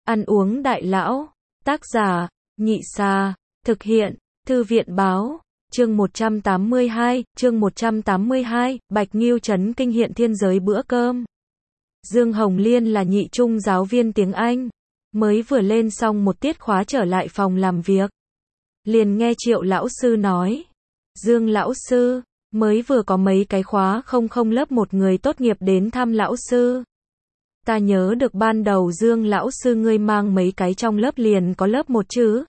Ăn uống đại lão, tác giả, Nhị Xa, thực hiện, Thư viện báo, chương 182, Bạch Nghiêu trấn kinh hiện thiên giới bữa cơm. Dương Hồng Liên là nhị trung giáo viên tiếng Anh, mới vừa lên xong một tiết khóa trở lại phòng làm việc. Liền nghe Triệu lão sư nói, Dương lão sư, mới vừa có mấy cái khóa không lớp một người tốt nghiệp đến thăm lão sư. Ta nhớ được ban đầu Dương lão sư ngươi mang mấy cái trong lớp liền có lớp một chứ.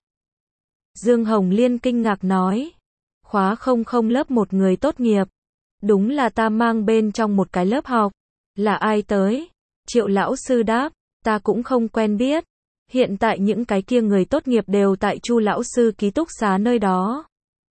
Dương Hồng Liên kinh ngạc nói, khóa không lớp một người tốt nghiệp. Đúng là ta mang bên trong một cái lớp học. Là ai tới? Triệu lão sư đáp, ta cũng không quen biết. Hiện tại những cái kia người tốt nghiệp đều tại Chu lão sư ký túc xá nơi đó.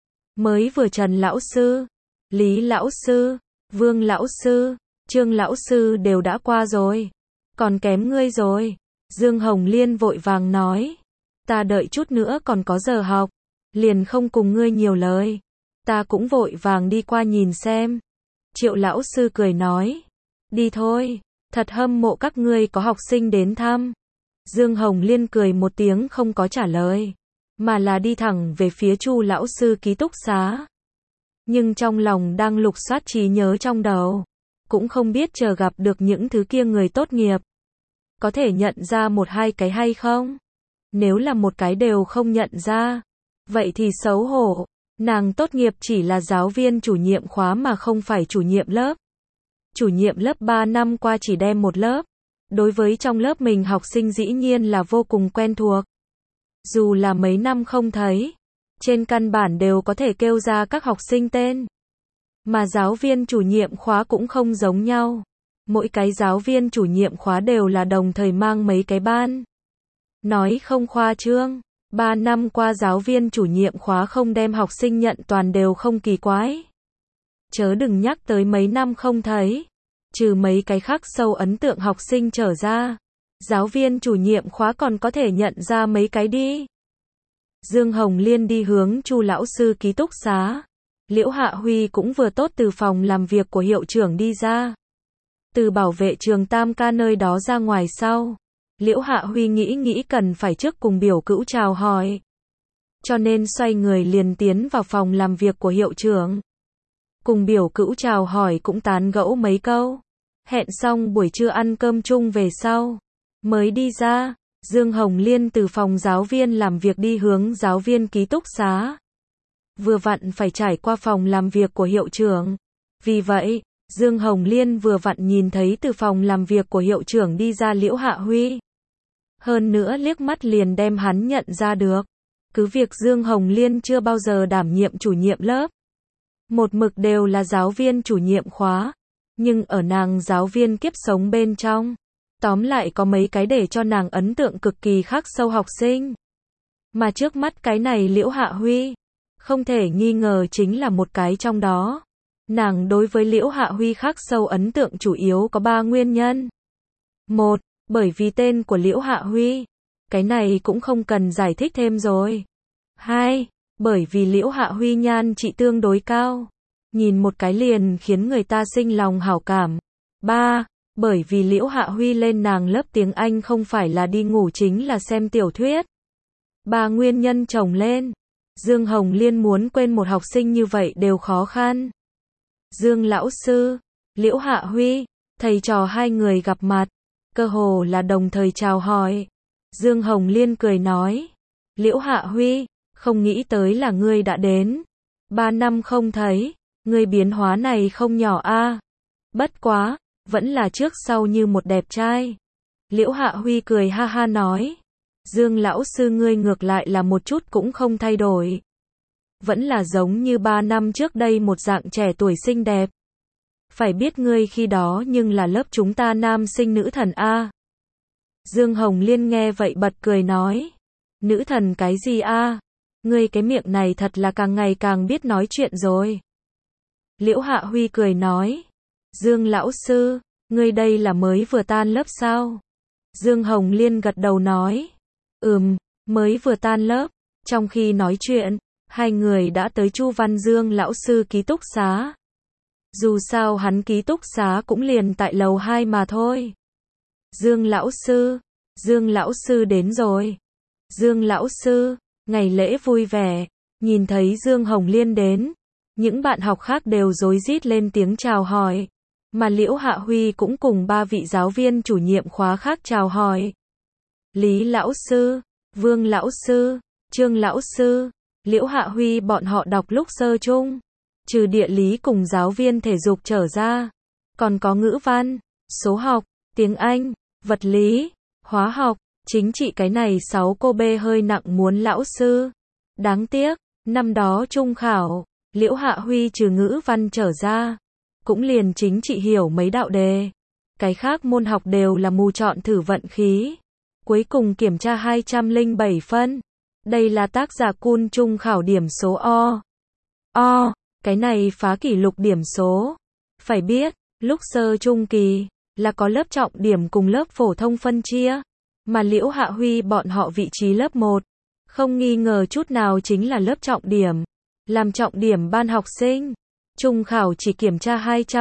Mới vừa Trần lão sư, Lý lão sư, Vương lão sư, Trương lão sư đều đã qua rồi. Còn kém ngươi rồi. Dương Hồng Liên vội vàng nói, ta đợi chút nữa còn có giờ học, liền không cùng ngươi nhiều lời. Ta cũng vội vàng đi qua nhìn xem. Triệu lão sư cười nói, đi thôi, thật hâm mộ các ngươi có học sinh đến thăm. Dương Hồng Liên cười một tiếng không có trả lời, mà là đi thẳng về phía Chu lão sư ký túc xá. Nhưng trong lòng đang lục soát trí nhớ trong đầu, cũng không biết chờ gặp được những thứ kia người tốt nghiệp, có thể nhận ra một hai cái hay không? Nếu là một cái đều không nhận ra, vậy thì xấu hổ. Nàng tốt nghiệp chỉ là giáo viên chủ nhiệm khóa mà không phải chủ nhiệm lớp. Chủ nhiệm lớp 3 năm qua chỉ đem một lớp. Đối với trong lớp mình học sinh dĩ nhiên là vô cùng quen thuộc. Dù là mấy năm không thấy, trên căn bản đều có thể kêu ra các học sinh tên. Mà giáo viên chủ nhiệm khóa cũng không giống nhau. Mỗi cái giáo viên chủ nhiệm khóa đều là đồng thời mang mấy cái ban. Nói không khoa trương, 3 năm qua giáo viên chủ nhiệm khóa không đem học sinh nhận toàn đều không kỳ quái. Chớ đừng nhắc tới mấy năm không thấy. Trừ mấy cái khắc sâu ấn tượng học sinh trở ra, giáo viên chủ nhiệm khóa còn có thể nhận ra mấy cái đi. Dương Hồng Liên đi hướng Chu lão sư ký túc xá. Liễu Hạ Huy cũng vừa tốt từ phòng làm việc của hiệu trưởng đi ra. Từ bảo vệ trường Tam Ca nơi đó ra ngoài sau, Liễu Hạ Huy nghĩ cần phải trước cùng biểu cữu chào hỏi. Cho nên xoay người liền tiến vào phòng làm việc của hiệu trưởng. Cùng biểu cữu chào hỏi cũng tán gẫu mấy câu. Hẹn xong buổi trưa ăn cơm chung về sau, mới đi ra. Dương Hồng Liên từ phòng giáo viên làm việc đi hướng giáo viên ký túc xá. Vừa vặn phải trải qua phòng làm việc của hiệu trưởng. Vì vậy, Dương Hồng Liên vừa vặn nhìn thấy từ phòng làm việc của hiệu trưởng đi ra Liễu Hạ Huy. Hơn nữa liếc mắt liền đem hắn nhận ra được. Cứ việc Dương Hồng Liên chưa bao giờ đảm nhiệm chủ nhiệm lớp, một mực đều là giáo viên chủ nhiệm khóa, nhưng ở nàng giáo viên kiếp sống bên trong, tóm lại có mấy cái để cho nàng ấn tượng cực kỳ khắc sâu học sinh. Mà trước mắt cái này Liễu Hạ Huy, không thể nghi ngờ chính là một cái trong đó. Nàng đối với Liễu Hạ Huy khắc sâu ấn tượng chủ yếu có 3 nguyên nhân. 1. Bởi vì tên của Liễu Hạ Huy. Cái này cũng không cần giải thích thêm rồi. 2. Bởi vì Liễu Hạ Huy nhan trị tương đối cao. Nhìn một cái liền khiến người ta sinh lòng hảo cảm. 3. Bởi vì Liễu Hạ Huy lên nàng lớp tiếng Anh không phải là đi ngủ chính là xem tiểu thuyết. 3 nguyên nhân chồng lên. Dương Hồng Liên muốn quên một học sinh như vậy đều khó khăn. Dương lão sư, Liễu Hạ Huy, thầy trò hai người gặp mặt, cơ hồ là đồng thời chào hỏi. Dương Hồng Liên cười nói, Liễu Hạ Huy, không nghĩ tới là ngươi đã đến. 3 năm không thấy, ngươi biến hóa này không nhỏ a. Bất quá, vẫn là trước sau như một đẹp trai. Liễu Hạ Huy cười ha ha nói, Dương lão sư ngươi ngược lại là một chút cũng không thay đổi. Vẫn là giống như 3 năm trước đây một dạng trẻ tuổi xinh đẹp. Phải biết ngươi khi đó nhưng là lớp chúng ta nam sinh nữ thần a. Dương Hồng Liên nghe vậy bật cười nói, nữ thần cái gì a? Ngươi cái miệng này thật là càng ngày càng biết nói chuyện rồi. Liễu Hạ Huy cười nói, Dương lão sư, ngươi đây là mới vừa tan lớp sao? Dương Hồng Liên gật đầu nói, mới vừa tan lớp. Trong khi nói chuyện, hai người đã tới Chu Văn Dương lão sư ký túc xá. Dù sao hắn ký túc xá cũng liền tại lầu 2 mà thôi. Dương lão sư, Dương lão sư đến rồi. Dương lão sư, ngày lễ vui vẻ. Nhìn thấy Dương Hồng Liên đến, những bạn học khác đều rối rít lên tiếng chào hỏi, mà Liễu Hạ Huy cũng cùng 3 vị giáo viên chủ nhiệm khóa khác chào hỏi. Lý lão sư, Vương lão sư, Trương lão sư, Liễu Hạ Huy bọn họ đọc lúc sơ chung, trừ địa lý cùng giáo viên thể dục trở ra, còn có ngữ văn, số học, tiếng Anh, vật lý, hóa học, chính trị cái này 6 cô B hơi nặng muốn lão sư. Đáng tiếc, năm đó trung khảo, Liễu Hạ Huy trừ ngữ văn trở ra, cũng liền chính trị hiểu mấy đạo đề. Cái khác môn học đều là mù chọn thử vận khí. Cuối cùng kiểm tra 207 phân. Đây là tác giả Kun trung khảo điểm số O. Cái này phá kỷ lục điểm số. Phải biết, lúc sơ trung kỳ, là có lớp trọng điểm cùng lớp phổ thông phân chia. Mà Liễu Hạ Huy bọn họ vị trí lớp 1. Không nghi ngờ chút nào chính là lớp trọng điểm. Làm trọng điểm ban học sinh. Trung khảo chỉ kiểm tra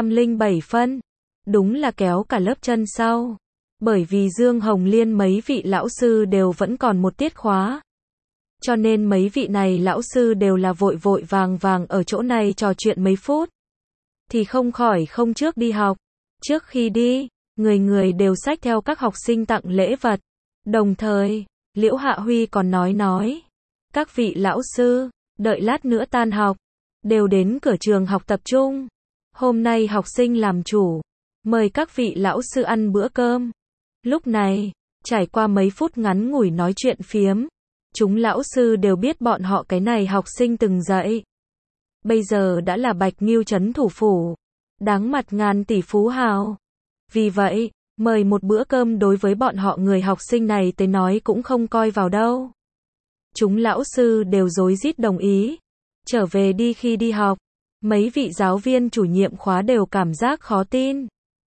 207 phân. Đúng là kéo cả lớp chân sau. Bởi vì Dương Hồng Liên mấy vị lão sư đều vẫn còn một tiết khóa. Cho nên mấy vị này lão sư đều là vội vội vàng vàng ở chỗ này trò chuyện mấy phút. Thì không khỏi không trước đi học. Trước khi đi, người người đều xách theo các học sinh tặng lễ vật. Đồng thời, Liễu Hạ Huy còn nói. Các vị lão sư, đợi lát nữa tan học, đều đến cửa trường học tập trung. Hôm nay học sinh làm chủ, mời các vị lão sư ăn bữa cơm. Lúc này, trải qua mấy phút ngắn ngủi nói chuyện phiếm, chúng lão sư đều biết bọn họ cái này học sinh từng dạy. Bây giờ đã là Bạch Nghiêu trấn thủ phủ, đáng mặt ngàn tỷ phú hào. Vì vậy, mời một bữa cơm đối với bọn họ người học sinh này tới nói cũng không coi vào đâu. Chúng lão sư đều rối rít đồng ý. Trở về đi khi đi học, mấy vị giáo viên chủ nhiệm khóa đều cảm giác khó tin.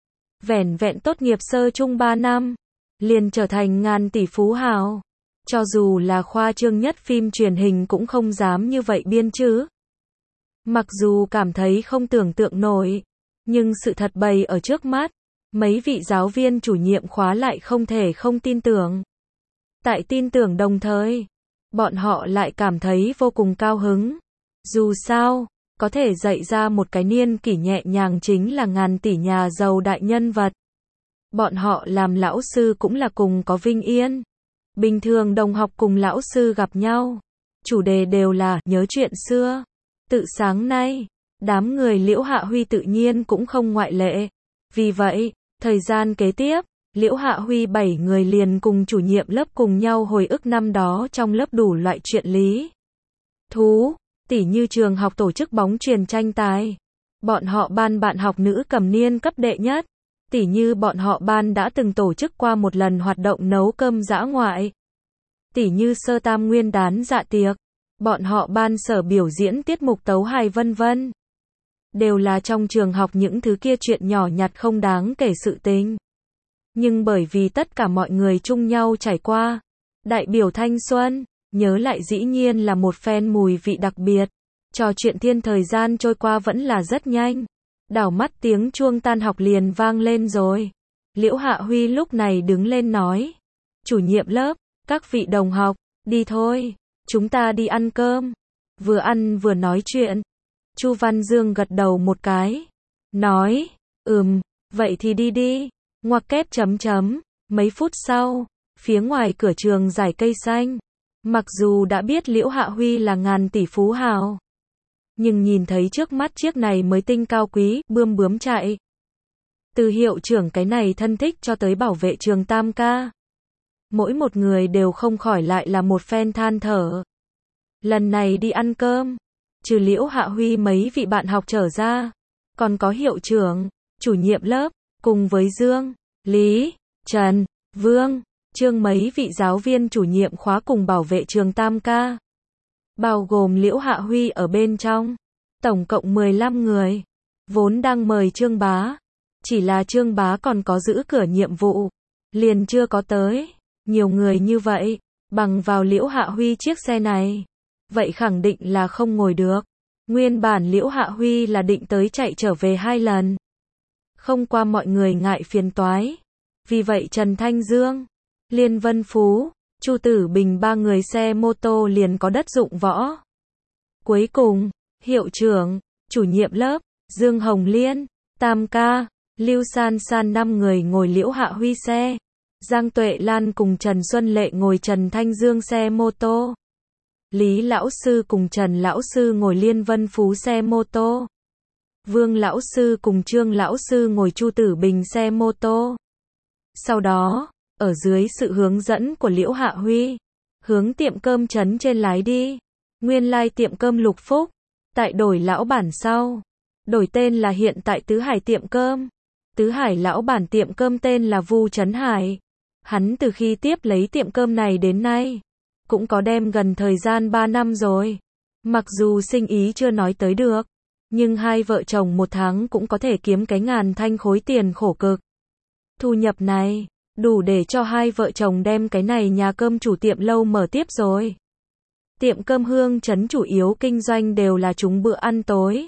Vẻn vẹn tốt nghiệp sơ trung 3 năm, liền trở thành ngàn tỷ phú hào. Cho dù là khoa trương nhất phim truyền hình cũng không dám như vậy biên chứ. Mặc dù cảm thấy không tưởng tượng nổi, nhưng sự thật bày ở trước mắt, mấy vị giáo viên chủ nhiệm khóa lại không thể không tin tưởng. Tại tin tưởng đồng thời, bọn họ lại cảm thấy vô cùng cao hứng. Dù sao, có thể dạy ra một cái niên kỷ nhẹ nhàng chính là ngàn tỷ nhà giàu đại nhân vật. Bọn họ làm lão sư cũng là cùng có vinh yên. Bình thường đồng học cùng lão sư gặp nhau, chủ đề đều là nhớ chuyện xưa. Tự sáng nay, đám người Liễu Hạ Huy tự nhiên cũng không ngoại lệ. Vì vậy, thời gian kế tiếp, Liễu Hạ Huy 7 người liền cùng chủ nhiệm lớp cùng nhau hồi ức năm đó trong lớp đủ loại chuyện lý thú, tỉ như trường học tổ chức bóng chuyền tranh tài. Bọn họ ban bạn học nữ cầm niên cấp đệ nhất. Tỉ như bọn họ ban đã từng tổ chức qua một lần hoạt động nấu cơm dã ngoại. Tỉ như sơ tam nguyên đán dạ tiệc. Bọn họ ban sở biểu diễn tiết mục tấu hài vân vân. Đều là trong trường học những thứ kia chuyện nhỏ nhặt không đáng kể sự tình. Nhưng bởi vì tất cả mọi người chung nhau trải qua, đại biểu thanh xuân, nhớ lại dĩ nhiên là một phen mùi vị đặc biệt. Trò chuyện thiên thời gian trôi qua vẫn là rất nhanh. Đảo mắt tiếng chuông tan học liền vang lên rồi. Liễu Hạ Huy lúc này đứng lên nói. Chủ nhiệm lớp, các vị đồng học, đi thôi, chúng ta đi ăn cơm. Vừa ăn vừa nói chuyện. Chu Văn Dương gật đầu một cái. Nói, vậy thì đi đi. Ngoặc kép chấm chấm. Mấy phút sau, phía ngoài cửa trường dải cây xanh. Mặc dù đã biết Liễu Hạ Huy là ngàn tỷ phú hào, nhưng nhìn thấy trước mắt chiếc này mới tinh cao quý, bươm bướm chạy. Từ hiệu trưởng cái này thân thích cho tới bảo vệ trường Tam ca. Mỗi một người đều không khỏi lại là một phen than thở. Lần này đi ăn cơm, trừ Liễu Hạ Huy mấy vị bạn học trở ra, còn có hiệu trưởng, chủ nhiệm lớp, cùng với Dương, Lý, Trần, Vương, Trương mấy vị giáo viên chủ nhiệm khóa cùng bảo vệ trường Tam ca. Bao gồm Liễu Hạ Huy ở bên trong. Tổng cộng 15 người. Vốn đang mời Trương Bá. Chỉ là Trương Bá còn có giữ cửa nhiệm vụ. Liền chưa có tới. Nhiều người như vậy. Bằng vào Liễu Hạ Huy chiếc xe này. Vậy khẳng định là không ngồi được. Nguyên bản Liễu Hạ Huy là định tới chạy trở về 2 lần. Không qua mọi người ngại phiền toái. Vì vậy Trần Thanh Dương, Liên Vân Phú, Chu Tử Bình ba người xe mô tô liền có đất dụng võ. Cuối cùng, hiệu trưởng, chủ nhiệm lớp, Dương Hồng Liên, Tam ca, Lưu San San 5 người ngồi Liễu Hạ Huy xe. Giang Tuệ Lan cùng Trần Xuân Lệ ngồi Trần Thanh Dương xe mô tô. Lý Lão Sư cùng Trần Lão Sư ngồi Liên Vân Phú xe mô tô. Vương Lão Sư cùng Trương Lão Sư ngồi Chu Tử Bình xe mô tô. Sau đó, ở dưới sự hướng dẫn của Liễu Hạ Huy, hướng tiệm cơm trấn trên lái đi. Nguyên lai tiệm cơm Lục Phúc, tại đổi lão bản sau, đổi tên là hiện tại Tứ Hải tiệm cơm. Tứ Hải lão bản tiệm cơm tên là Vu Trấn Hải. Hắn từ khi tiếp lấy tiệm cơm này đến nay, cũng có đem gần thời gian 3 năm rồi. Mặc dù sinh ý chưa nói tới được, nhưng hai vợ chồng một tháng cũng có thể kiếm cái ngàn thanh khối tiền khổ cực. Thu nhập này, đủ để cho hai vợ chồng đem cái này nhà cơm chủ tiệm lâu mở tiếp rồi. Tiệm cơm Hương Trấn chủ yếu kinh doanh đều là trúng bữa ăn tối.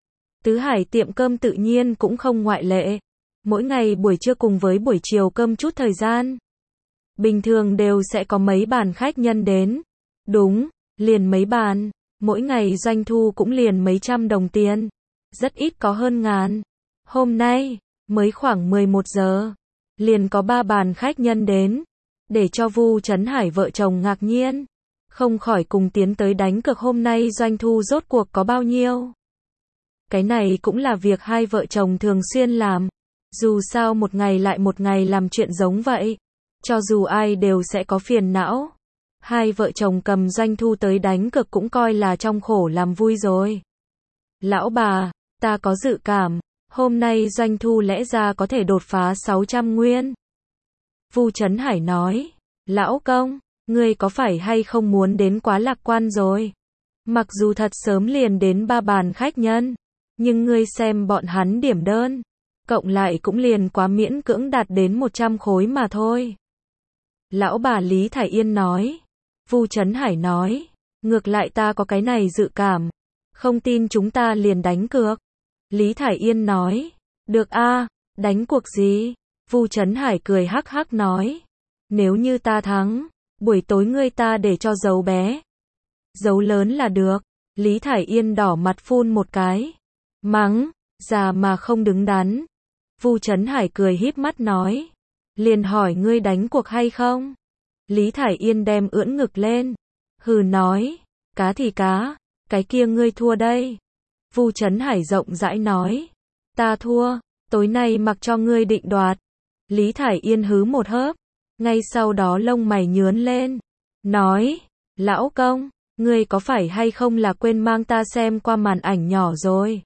Tứ Hải tiệm cơm tự nhiên cũng không ngoại lệ. Mỗi ngày buổi trưa cùng với buổi chiều cơm chút thời gian. Bình thường đều sẽ có mấy bàn khách nhân đến. Đúng, liền mấy bàn. Mỗi ngày doanh thu cũng liền mấy trăm đồng tiền. Rất ít có hơn ngàn. Hôm nay, mới khoảng 11 giờ. Liền có 3 bàn khách nhân đến. Để cho Vu Trấn Hải vợ chồng ngạc nhiên. Không khỏi cùng tiến tới đánh cược hôm nay doanh thu rốt cuộc có bao nhiêu. Cái này cũng là việc hai vợ chồng thường xuyên làm. Dù sao một ngày lại một ngày làm chuyện giống vậy. Cho dù ai đều sẽ có phiền não. Hai vợ chồng cầm doanh thu tới đánh cược cũng coi là trong khổ làm vui rồi. Lão bà, ta có dự cảm, hôm nay doanh thu lẽ ra có thể đột phá 600 nguyên. Vu Trấn Hải nói, lão công, ngươi có phải hay không muốn đến quá lạc quan rồi? Mặc dù thật sớm liền đến 3 bàn khách nhân, nhưng ngươi xem bọn hắn điểm đơn, cộng lại cũng liền quá miễn cưỡng đạt đến 100 khối mà thôi. Lão bà Lý Thải Yên nói. Vu Trấn Hải nói, ngược lại ta có cái này dự cảm, không tin chúng ta liền đánh cược. Lý Thải Yên nói, được a, đánh cuộc gì? Vu Trấn Hải cười hắc hắc nói, nếu như ta thắng, buổi tối ngươi ta để cho dấu bé, dấu lớn là được. Lý Thải Yên đỏ mặt phun một cái, mắng, già mà không đứng đắn. Vu Trấn Hải cười híp mắt nói, liền hỏi ngươi đánh cuộc hay không? Lý Thải Yên đem ưỡn ngực lên, hừ nói, cá thì cá, cái kia ngươi thua đây. Vu Trấn Hải rộng rãi nói, ta thua, tối nay mặc cho ngươi định đoạt. Lý Thải Yên hứ một hớp, ngay sau đó lông mày nhướng lên, nói, lão công, ngươi có phải hay không là quên mang ta xem qua màn ảnh nhỏ rồi?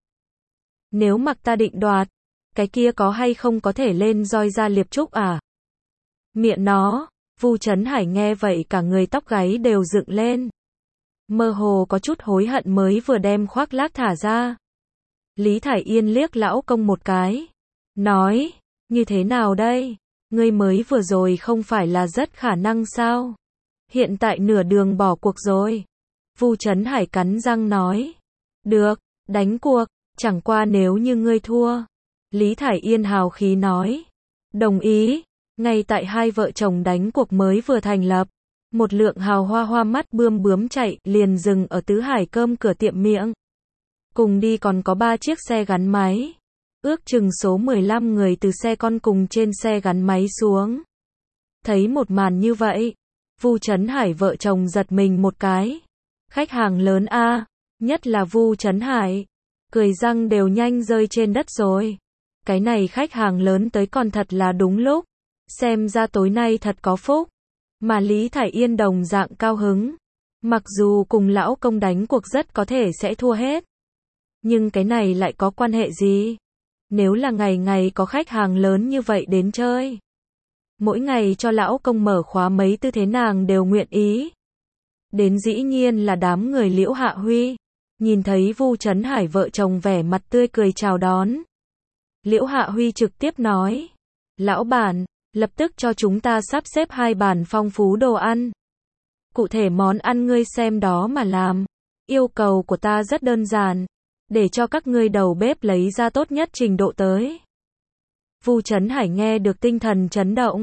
Nếu mặc ta định đoạt, cái kia có hay không có thể lên roi ra liệp trúc à? Miệng nó. Vu Trấn Hải nghe vậy cả người tóc gáy đều dựng lên. Mơ hồ có chút hối hận mới vừa đem khoác lác thả ra. Lý Thải Yên liếc lão công một cái. Nói, như thế nào đây? Ngươi mới vừa rồi không phải là rất khả năng sao? Hiện tại nửa đường bỏ cuộc rồi. Vu Trấn Hải cắn răng nói. Được, đánh cuộc, chẳng qua nếu như ngươi thua. Lý Thải Yên hào khí nói. Đồng ý. Ngay tại hai vợ chồng đánh cuộc mới vừa thành lập, một lượng hào hoa hoa mắt bươm bướm chạy liền dừng ở Tứ Hải cơm cửa tiệm miệng. Cùng đi còn có 3 chiếc xe gắn máy. Ước chừng số 15 người từ xe con cùng trên xe gắn máy xuống. Thấy một màn như vậy, Vu Trấn Hải vợ chồng giật mình một cái. Khách hàng lớn a, nhất là Vu Trấn Hải, cười răng đều nhanh rơi trên đất rồi. Cái này khách hàng lớn tới còn thật là đúng lúc. Xem ra tối nay thật có phúc. Mà Lý Thải Yên đồng dạng cao hứng. Mặc dù cùng lão công đánh cuộc rất có thể sẽ thua hết. Nhưng cái này lại có quan hệ gì? Nếu là ngày ngày có khách hàng lớn như vậy đến chơi. Mỗi ngày cho lão công mở khóa mấy tư thế nàng đều nguyện ý. Đến dĩ nhiên là đám người Liễu Hạ Huy. Nhìn thấy Vu Trấn Hải vợ chồng vẻ mặt tươi cười chào đón. Liễu Hạ Huy trực tiếp nói. Lão bản, lập tức cho chúng ta sắp xếp 2 bàn phong phú đồ ăn. Cụ thể món ăn ngươi xem đó mà làm. Yêu cầu của ta rất đơn giản. Để cho các ngươi đầu bếp lấy ra tốt nhất trình độ tới. Vu Trấn Hải nghe được tinh thần chấn động.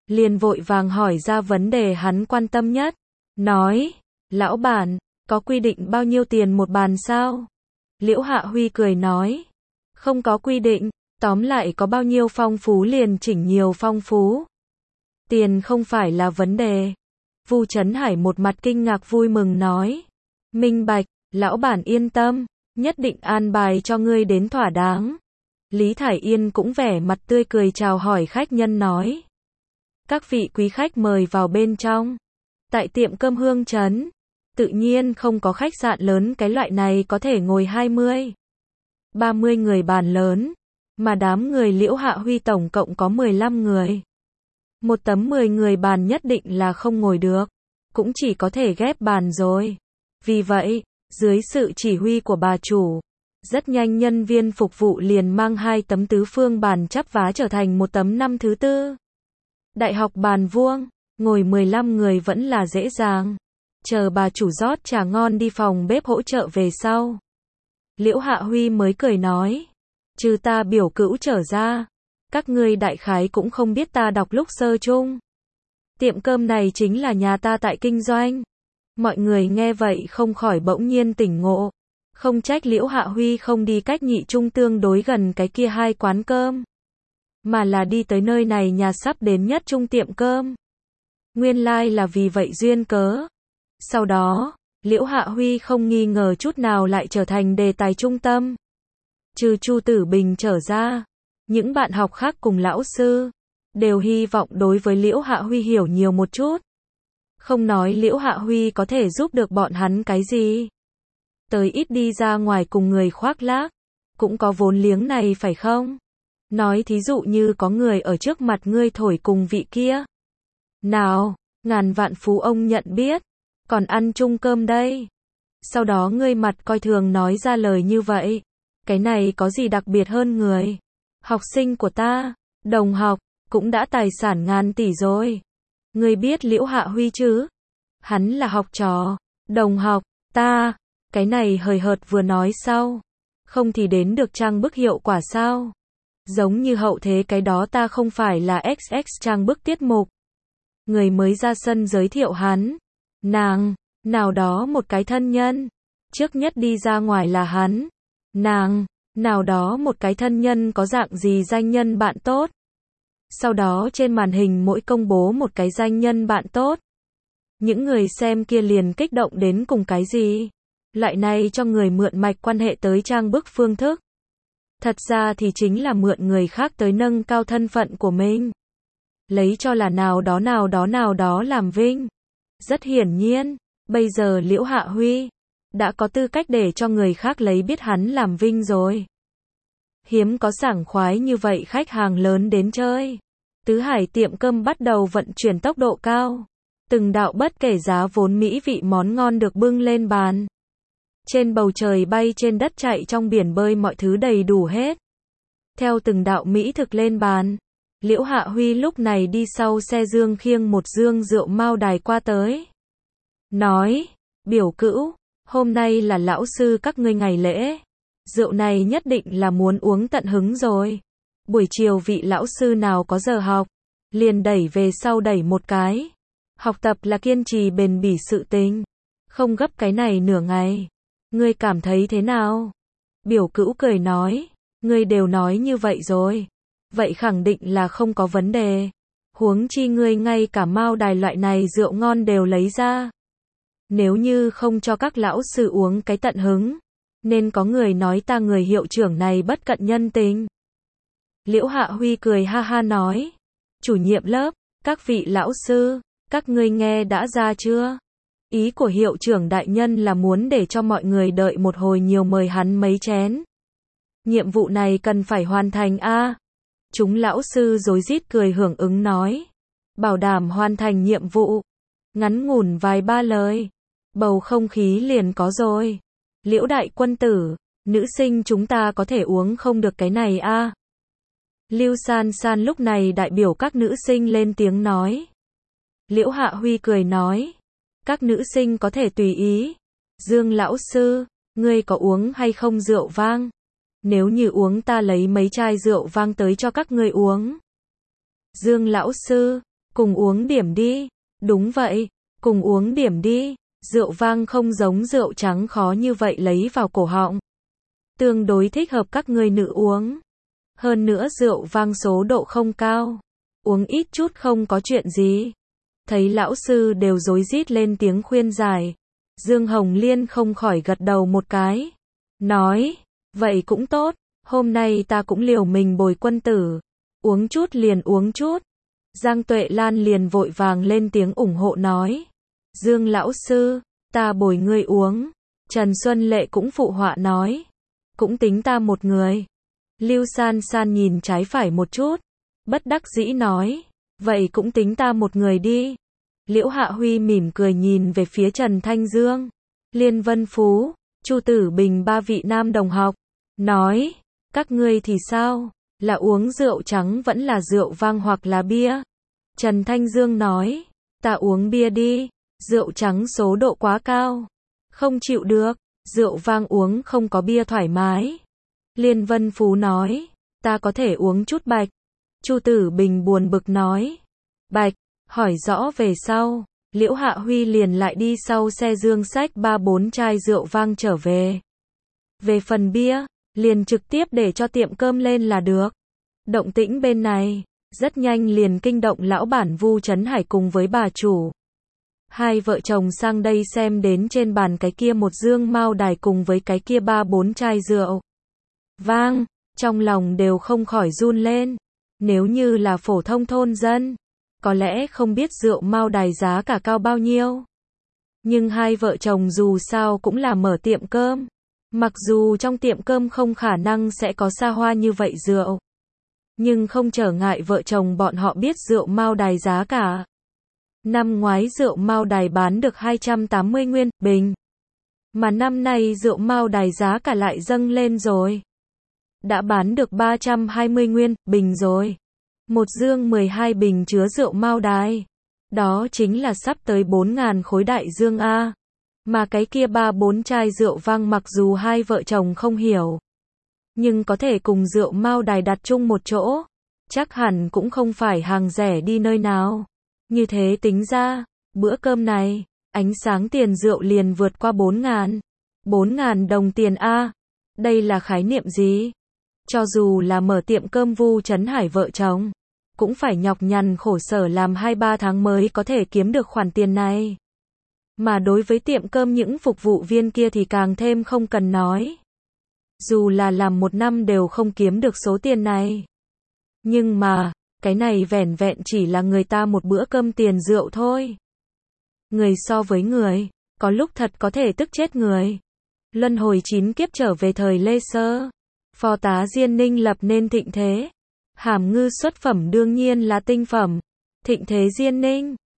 liền vội vàng hỏi ra vấn đề hắn quan tâm nhất. Nói, lão bản, có quy định bao nhiêu tiền một bàn sao? Liễu Hạ Huy cười nói, không có quy định, tóm lại có bao nhiêu phong phú liền chỉnh nhiều phong phú. Tiền không phải là vấn đề. Vu Chấn Hải một mặt kinh ngạc vui mừng nói, minh bạch, lão bản yên tâm, nhất định an bài cho ngươi đến thỏa đáng. Lý Thải Yên cũng vẻ mặt tươi cười chào hỏi khách nhân nói, các vị quý khách mời vào bên trong. Tại tiệm cơm Hương Trấn, tự nhiên không có khách sạn lớn cái loại này có thể ngồi 20, 30 người bàn lớn, mà đám người Liễu Hạ Huy tổng cộng có 15 người. Một tấm 10 người bàn nhất định là không ngồi được, cũng chỉ có thể ghép bàn rồi. Vì vậy, dưới sự chỉ huy của bà chủ, rất nhanh nhân viên phục vụ liền mang 2 tấm tứ phương bàn chắp vá trở thành một tấm 5 thứ tư. Đại học bàn vuông, ngồi 15 người vẫn là dễ dàng. Chờ bà chủ rót trà ngon đi phòng bếp hỗ trợ về sau. Liễu Hạ Huy mới cười nói, trừ ta biểu cữu trở ra, các ngươi đại khái cũng không biết ta đọc lúc sơ chung. Tiệm cơm này chính là nhà ta tại kinh doanh. Mọi người nghe vậy không khỏi bỗng nhiên tỉnh ngộ. Không trách Liễu Hạ Huy không đi cách nhị trung tương đối gần cái kia 2 quán cơm, mà là đi tới nơi này nhà sắp đến nhất trung tiệm cơm. Nguyên lai là vì vậy duyên cớ. Sau đó, Liễu Hạ Huy không nghi ngờ chút nào lại trở thành đề tài trung tâm. Trừ Chu Tử Bình trở ra, những bạn học khác cùng lão sư đều hy vọng đối với Liễu Hạ Huy hiểu nhiều một chút. Không nói Liễu Hạ Huy có thể giúp được bọn hắn cái gì, tới ít đi ra ngoài cùng người khoác lác, cũng có vốn liếng này phải không? Nói thí dụ như có người ở trước mặt ngươi thổi cùng vị kia. Nào, ngàn vạn phú ông nhận biết, còn ăn chung cơm đây. Sau đó ngươi mặt coi thường nói ra lời như vậy. Cái này có gì đặc biệt hơn người? Học sinh của ta, đồng học, cũng đã tài sản ngàn tỷ rồi. Ngươi biết Liễu Hạ Huy chứ? Hắn là học trò, đồng học, ta. Cái này hời hợt vừa nói sau. Không thì đến được trang bức hiệu quả sao? Giống như hậu thế cái đó ta không phải là XX trang bức tiết mục. Người mới ra sân giới thiệu hắn. Nàng, nào đó một cái thân nhân. Trước nhất đi ra ngoài là hắn. Nàng, nào đó một cái thân nhân có dạng gì danh nhân bạn tốt. Sau đó trên màn hình mỗi công bố một cái danh nhân bạn tốt. Những người xem kia liền kích động đến cùng cái gì? Loại này cho người mượn mạch quan hệ tới trang bức phương thức. Thật ra thì chính là mượn người khác tới nâng cao thân phận của mình. Lấy cho là nào đó làm vinh. Rất hiển nhiên, bây giờ Liễu Hạ Huy đã có tư cách để cho người khác lấy biết hắn làm vinh rồi. Hiếm có sảng khoái như vậy khách hàng lớn đến chơi. Tứ Hải tiệm cơm bắt đầu vận chuyển tốc độ cao. Từng đạo bất kể giá vốn mỹ vị món ngon được bưng lên bàn. Trên bầu trời bay trên đất chạy trong biển bơi mọi thứ đầy đủ hết. Theo từng đạo mỹ thực lên bàn, Liễu Hạ Huy lúc này đi sau xe dương khiêng một dương rượu Mao Đài qua tới. Nói, biểu cữu, hôm nay là lão sư các ngươi ngày lễ. Rượu này nhất định là muốn uống tận hứng rồi. Buổi chiều vị lão sư nào có giờ học, liền đẩy về sau đẩy một cái. Học tập là kiên trì bền bỉ sự tình, không gấp cái này nửa ngày. Ngươi cảm thấy thế nào? Biểu cữu cười nói, ngươi đều nói như vậy rồi. Vậy khẳng định là không có vấn đề. Huống chi ngươi ngay cả Mao Đài loại này rượu ngon đều lấy ra. Nếu như không cho các lão sư uống cái tận hứng, nên có người nói ta người hiệu trưởng này bất cận nhân tình. Liễu Hạ Huy cười ha ha nói, chủ nhiệm lớp, các vị lão sư, các ngươi nghe đã ra chưa? Ý của hiệu trưởng đại nhân là muốn để cho mọi người đợi một hồi nhiều mời hắn mấy chén. Nhiệm vụ này cần phải hoàn thành a. Chúng lão sư rối rít cười hưởng ứng nói, bảo đảm hoàn thành nhiệm vụ. Ngắn ngủn vài ba lời, bầu không khí liền có rồi. Liễu đại quân tử, nữ sinh chúng ta có thể uống không được cái này a. Lưu San San lúc này đại biểu các nữ sinh lên tiếng nói. Liễu Hạ Huy cười nói, các nữ sinh có thể tùy ý. Dương lão sư, ngươi có uống hay không rượu vang? Nếu như uống ta lấy mấy chai rượu vang tới cho các ngươi uống. Dương lão sư, Cùng uống điểm đi. Đúng vậy, cùng uống điểm đi. Rượu vang không giống rượu trắng khó như vậy lấy vào cổ họng. Tương đối thích hợp các người nữ uống. Hơn nữa rượu vang số độ không cao. Uống ít chút không có chuyện gì. Thấy lão sư đều rối rít lên tiếng khuyên giải. Dương Hồng Liên không khỏi gật đầu một cái. Nói, vậy cũng tốt, hôm nay ta cũng liều mình bồi quân tử. Uống chút liền uống chút. Giang Tuệ Lan liền vội vàng lên tiếng ủng hộ nói. Dương lão sư, ta bồi ngươi uống. Trần Xuân Lệ cũng phụ họa nói. Cũng tính ta một người. Lưu San San nhìn trái phải một chút. Bất đắc dĩ nói. Vậy cũng tính ta một người đi. Liễu Hạ Huy mỉm cười nhìn về phía Trần Thanh Dương, Liên Vân Phú, Chu Tử Bình ba vị nam đồng học. Nói. Các ngươi thì sao? Là uống rượu trắng vẫn là rượu vang hoặc là bia? Trần Thanh Dương nói. Ta uống bia đi. Rượu trắng số độ quá cao. Không chịu được. Rượu vang uống không có bia thoải mái. Liên Vân Phú nói. Ta có thể uống chút bạch. Chu Tử Bình buồn bực nói. Bạch, hỏi rõ về sau. Liễu Hạ Huy liền lại đi sau xe dương xách 3-4 chai rượu vang trở về. Về phần bia, liền trực tiếp để cho tiệm cơm lên là được. Động tĩnh bên này, rất nhanh liền kinh động lão bản Vu Trấn Hải cùng với bà chủ. Hai vợ chồng sang đây xem đến trên bàn cái kia một dương mao đài cùng với cái kia 3-4 chai rượu vang, trong lòng đều không khỏi run lên. Nếu như là phổ thông thôn dân, có lẽ không biết rượu mao đài giá cả cao bao nhiêu. Nhưng hai vợ chồng dù sao cũng là mở tiệm cơm. Mặc dù trong tiệm cơm không khả năng sẽ có xa hoa như vậy rượu, nhưng không trở ngại vợ chồng bọn họ biết rượu mao đài giá cả. Năm ngoái rượu mao đài bán được 280 nguyên bình. Mà năm nay rượu mao đài giá cả lại dâng lên rồi. Đã bán được 320 nguyên bình rồi. Một dương 12 bình chứa rượu mao đài. Đó chính là sắp tới 4.000 khối đại dương A. Mà cái kia 3-4 chai rượu vang mặc dù hai vợ chồng không hiểu, nhưng có thể cùng rượu mao đài đặt chung một chỗ. Chắc hẳn cũng không phải hàng rẻ đi nơi nào. Như thế tính ra, bữa cơm này, ánh sáng tiền rượu liền vượt qua 4.000. 4.000 đồng tiền A. Đây là khái niệm gì? Cho dù là mở tiệm cơm Vu Trấn Hải vợ chồng, cũng phải nhọc nhằn khổ sở làm 2-3 tháng mới có thể kiếm được khoản tiền này. Mà đối với tiệm cơm những phục vụ viên kia thì càng thêm không cần nói. Dù là làm 1 năm đều không kiếm được số tiền này. Nhưng mà, cái này vẻn vẹn chỉ là người ta một bữa cơm tiền rượu thôi. Người so với người, có lúc thật có thể tức chết người. Luân hồi 9 kiếp trở về thời Lê Sơ, Phó tá Diên Ninh lập nên thịnh thế. Hàm ngư xuất phẩm đương nhiên là tinh phẩm. Thịnh thế Diên Ninh,